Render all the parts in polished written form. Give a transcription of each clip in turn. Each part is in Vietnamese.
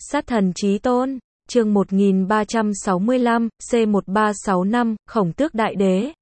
Sát thần chí tôn, chương 1365, C1365, Khổng Tước Đại Đế.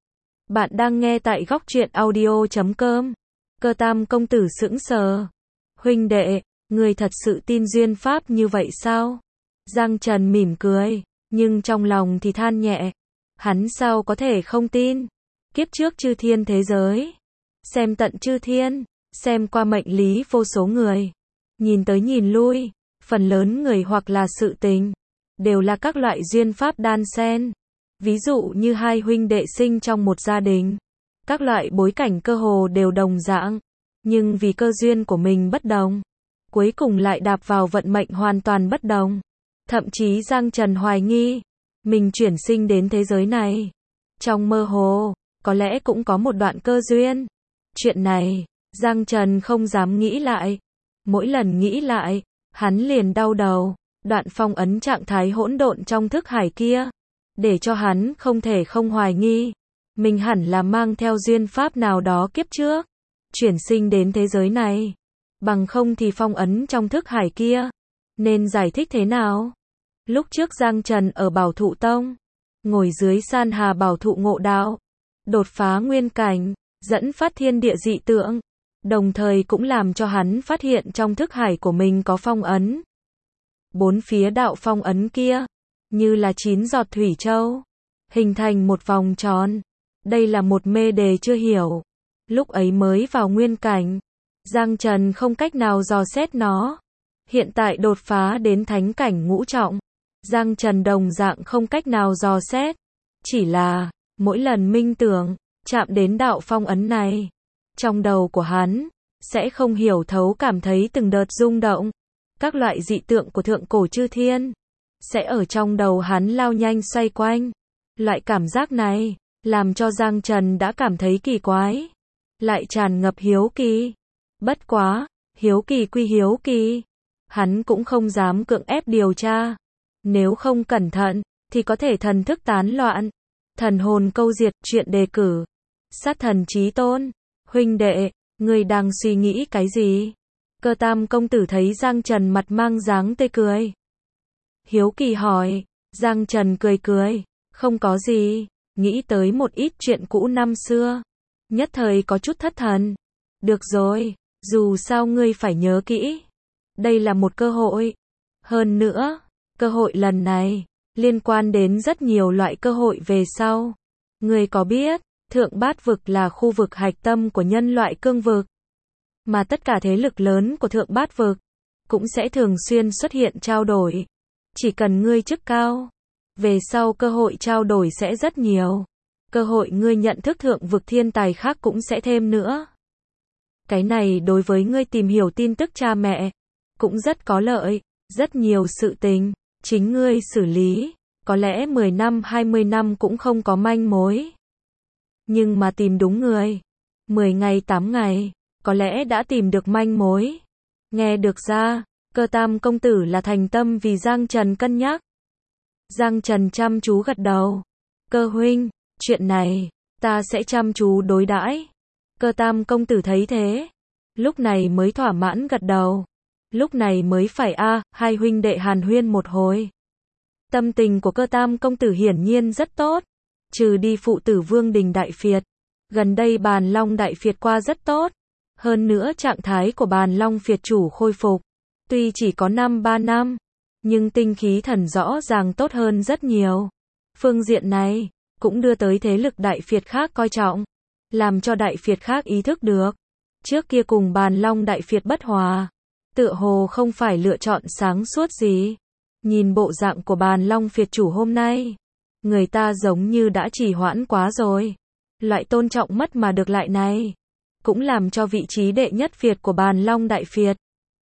Bạn đang nghe tại góc truyện audio.com. Cơ Tam công tử sững sờ. Huynh đệ, người thật sự tin duyên pháp như vậy sao? Giang Trần mỉm cười, nhưng trong lòng thì than nhẹ. Hắn sao có thể không tin? Kiếp trước chư thiên thế giới, xem tận chư thiên, xem qua mệnh lý vô số người. Nhìn tới nhìn lui, phần lớn người hoặc là sự tình, đều là các loại duyên pháp đan xen. Ví dụ như hai huynh đệ sinh trong một gia đình, các loại bối cảnh cơ hồ đều đồng dạng, nhưng vì cơ duyên của mình bất đồng, cuối cùng lại đạp vào vận mệnh hoàn toàn bất đồng. Thậm chí Giang Trần hoài nghi, mình chuyển sinh đến thế giới này, trong mơ hồ, có lẽ cũng có một đoạn cơ duyên. Chuyện này, Giang Trần không dám nghĩ lại. Mỗi lần nghĩ lại, hắn liền đau đầu. Đoạn phong ấn trạng thái hỗn độn trong thức hải kia, để cho hắn không thể không hoài nghi, mình hẳn là mang theo duyên pháp nào đó kiếp trước, chuyển sinh đến thế giới này. Bằng không thì phong ấn trong thức hải kia, nên giải thích thế nào? Lúc trước Giang Trần ở Bảo Thụ Tông, ngồi dưới san hà bảo thụ ngộ đạo, đột phá nguyên cảnh, dẫn phát thiên địa dị tượng, đồng thời cũng làm cho hắn phát hiện trong thức hải của mình có phong ấn. Bốn phía đạo phong ấn kia, như là 9 giọt thủy châu, hình thành một vòng tròn. Đây là một mê đề chưa hiểu. Lúc ấy mới vào nguyên cảnh, Giang Trần không cách nào dò xét nó. Hiện tại đột phá đến thánh cảnh ngũ trọng, Giang Trần đồng dạng không cách nào dò xét. Chỉ là, mỗi lần minh tưởng, chạm đến đạo phong ấn này, trong đầu của hắn, sẽ không hiểu thấu cảm thấy từng đợt rung động. Các loại dị tượng của thượng cổ chư thiên, sẽ ở trong đầu hắn lao nhanh xoay quanh. Loại cảm giác này, làm cho Giang Trần đã cảm thấy kỳ quái, lại tràn ngập hiếu kỳ. Bất quá, hiếu kỳ quy hiếu kỳ, hắn cũng không dám cưỡng ép điều tra. Nếu không cẩn thận, thì có thể thần thức tán loạn, thần hồn câu diệt. Chuyện đề cử, sát thần chí tôn, huynh đệ, ngươi đang suy nghĩ cái gì? Cơ Tam công tử thấy Giang Trần mặt mang dáng tươi cười, hiếu kỳ hỏi. Giang Trần cười cười, không có gì, nghĩ tới một ít chuyện cũ năm xưa, nhất thời có chút thất thần. Được rồi, dù sao ngươi phải nhớ kỹ, đây là một cơ hội. Hơn nữa, cơ hội lần này, liên quan đến rất nhiều loại cơ hội về sau. Ngươi có biết, Thượng Bát Vực là khu vực hạch tâm của nhân loại cương vực, mà tất cả thế lực lớn của Thượng Bát Vực cũng sẽ thường xuyên xuất hiện trao đổi. Chỉ cần ngươi chức cao, về sau cơ hội trao đổi sẽ rất nhiều. Cơ hội ngươi nhận thức thượng vực thiên tài khác cũng sẽ thêm nữa. Cái này đối với ngươi tìm hiểu tin tức cha mẹ cũng rất có lợi. Rất nhiều sự tình, chính ngươi xử lý, có lẽ 10 năm 20 năm cũng không có manh mối. Nhưng mà tìm đúng người, 10 ngày 8 ngày, có lẽ đã tìm được manh mối. Nghe được ra, Cơ Tam công tử là thành tâm vì Giang Trần cân nhắc. Giang Trần chăm chú gật đầu. Cơ huynh, chuyện này, ta sẽ chăm chú đối đãi. Cơ Tam công tử thấy thế, lúc này mới thỏa mãn gật đầu. Lúc này mới phải hai huynh đệ hàn huyên một hồi. Tâm tình của Cơ Tam công tử hiển nhiên rất tốt. Trừ đi phụ tử Vương Đình Đại Phiệt, gần đây Bàn Long Đại Phiệt qua rất tốt. Hơn nữa trạng thái của Bàn Long Phiệt chủ khôi phục, tuy chỉ có 3 năm, nhưng tinh khí thần rõ ràng tốt hơn rất nhiều. Phương diện này, cũng đưa tới thế lực Đại Phiệt khác coi trọng, làm cho Đại Phiệt khác ý thức được. Trước kia cùng Bàn Long Đại Phiệt bất hòa, tựa hồ không phải lựa chọn sáng suốt gì. Nhìn bộ dạng của Bàn Long Phiệt chủ hôm nay, người ta giống như đã trì hoãn quá rồi. Loại tôn trọng mất mà được lại này, cũng làm cho vị trí đệ nhất Phiệt của Bàn Long Đại Phiệt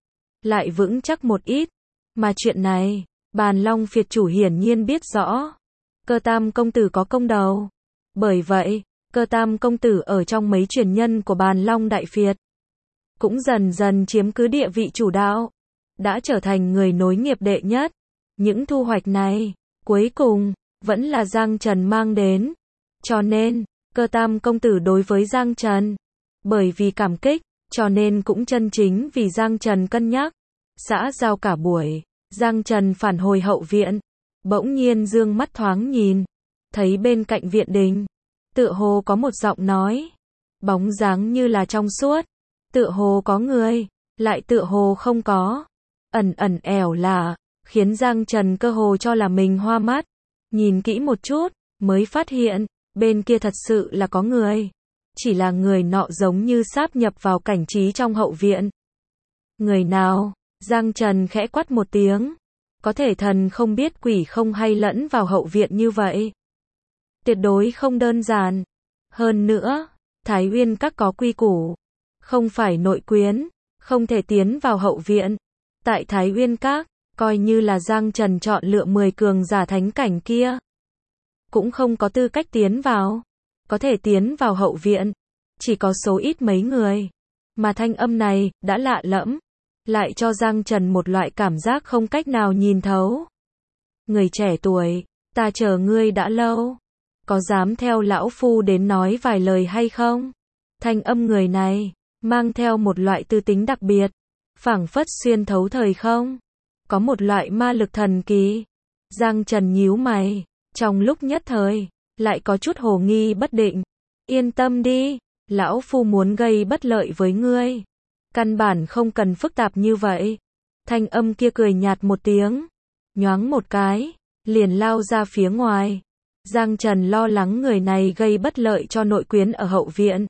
lại vững chắc một ít. Mà chuyện này, Bàn Long Phiệt chủ hiển nhiên biết rõ. Cơ Tam công tử có công đầu. Bởi vậy, Cơ Tam công tử ở trong mấy truyền nhân của Bàn Long Đại Phiệt, cũng dần dần chiếm cứ địa vị chủ đạo, đã trở thành người nối nghiệp đệ nhất. Những thu hoạch này, cuối cùng, vẫn là Giang Trần mang đến. Cho nên, Cơ Tam công tử đối với Giang Trần, bởi vì cảm kích, cho nên cũng chân chính vì Giang Trần cân nhắc. Xã giao cả buổi, Giang Trần phản hồi hậu viện, bỗng nhiên dương mắt thoáng nhìn, thấy bên cạnh viện đình, tựa hồ có một giọng nói, bóng dáng như là trong suốt, tựa hồ có người, lại tựa hồ không có, ẩn ẩn ẻo lả, khiến Giang Trần cơ hồ cho là mình hoa mắt, nhìn kỹ một chút, mới phát hiện, bên kia thật sự là có người, chỉ là người nọ giống như sáp nhập vào cảnh trí trong hậu viện. Người nào? Giang Trần khẽ quát một tiếng, có thể thần không biết quỷ không hay lẫn vào hậu viện như vậy. Tuyệt đối không đơn giản. Hơn nữa, Thái Uyên Các có quy củ, không phải nội quyến, không thể tiến vào hậu viện. Tại Thái Uyên Các, coi như là Giang Trần chọn lựa 10 cường giả thánh cảnh kia, cũng không có tư cách tiến vào. Có thể tiến vào hậu viện, chỉ có số ít mấy người. Mà thanh âm này, đã lạ lẫm, lại cho Giang Trần một loại cảm giác không cách nào nhìn thấu. Người trẻ tuổi, ta chờ ngươi đã lâu, có dám theo lão phu đến nói vài lời hay không? Thanh âm người này, mang theo một loại tư tính đặc biệt, phảng phất xuyên thấu thời không, có một loại ma lực thần kỳ. Giang Trần nhíu mày, trong lúc nhất thời, lại có chút hồ nghi bất định. Yên tâm đi, lão phu muốn gây bất lợi với ngươi, căn bản không cần phức tạp như vậy. Thanh âm kia cười nhạt một tiếng, nhoáng một cái, liền lao ra phía ngoài. Giang Trần lo lắng người này gây bất lợi cho nội quyến ở hậu viện,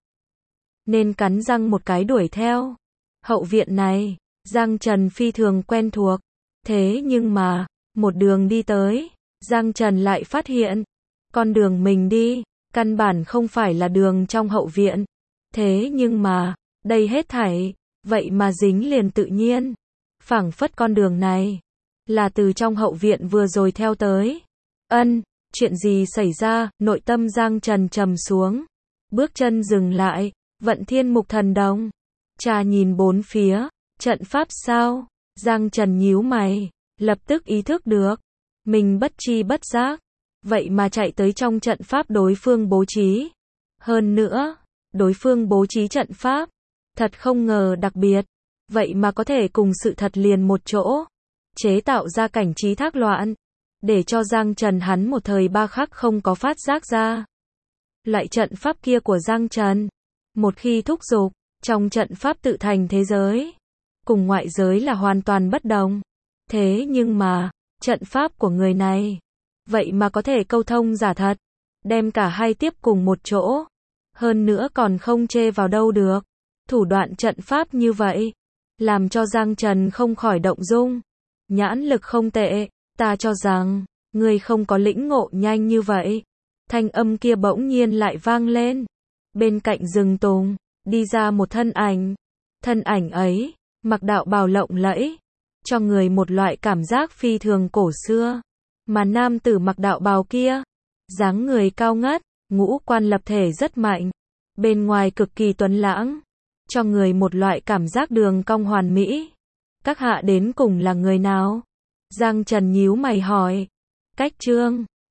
nên cắn răng một cái đuổi theo. Hậu viện này, Giang Trần phi thường quen thuộc, thế nhưng mà, một đường đi tới, Giang Trần lại phát hiện, con đường mình đi, căn bản không phải là đường trong hậu viện. Thế nhưng mà, đây hết thảy, vậy mà dính liền tự nhiên. Phảng phất con đường này, là từ trong hậu viện vừa rồi theo tới. Chuyện gì xảy ra? Nội tâm Giang Trần trầm xuống. Bước chân dừng lại, vận thiên mục thần đồng. Trà nhìn bốn phía, trận pháp sao? Giang Trần nhíu mày, lập tức ý thức được. Mình bất tri bất giác, vậy mà chạy tới trong trận pháp đối phương bố trí. Hơn nữa, đối phương bố trí trận pháp, thật không ngờ đặc biệt, vậy mà có thể cùng sự thật liền một chỗ, chế tạo ra cảnh trí thác loạn, để cho Giang Trần hắn một thời ba khắc không có phát giác ra. Loại trận pháp kia của Giang Trần, một khi thúc giục, trong trận pháp tự thành thế giới, cùng ngoại giới là hoàn toàn bất đồng. Thế nhưng mà, trận pháp của người này, vậy mà có thể câu thông giả thật, đem cả hai tiếp cùng một chỗ, hơn nữa còn không chê vào đâu được. Thủ đoạn trận pháp như vậy, làm cho Giang Trần không khỏi động dung. Nhãn lực không tệ, ta cho rằng, ngươi không có lĩnh ngộ nhanh như vậy. Thanh âm kia bỗng nhiên lại vang lên. Bên cạnh rừng tùng, đi ra một thân ảnh. Thân ảnh ấy, mặc đạo bào lộng lẫy, cho người một loại cảm giác phi thường cổ xưa. Mà nam tử mặc đạo bào kia, dáng người cao ngất, ngũ quan lập thể rất mạnh, bên ngoài cực kỳ tuấn lãng, cho người một loại cảm giác đường cong hoàn mỹ. Các hạ đến cùng là người nào? Giang Trần nhíu mày hỏi. Cách Trương,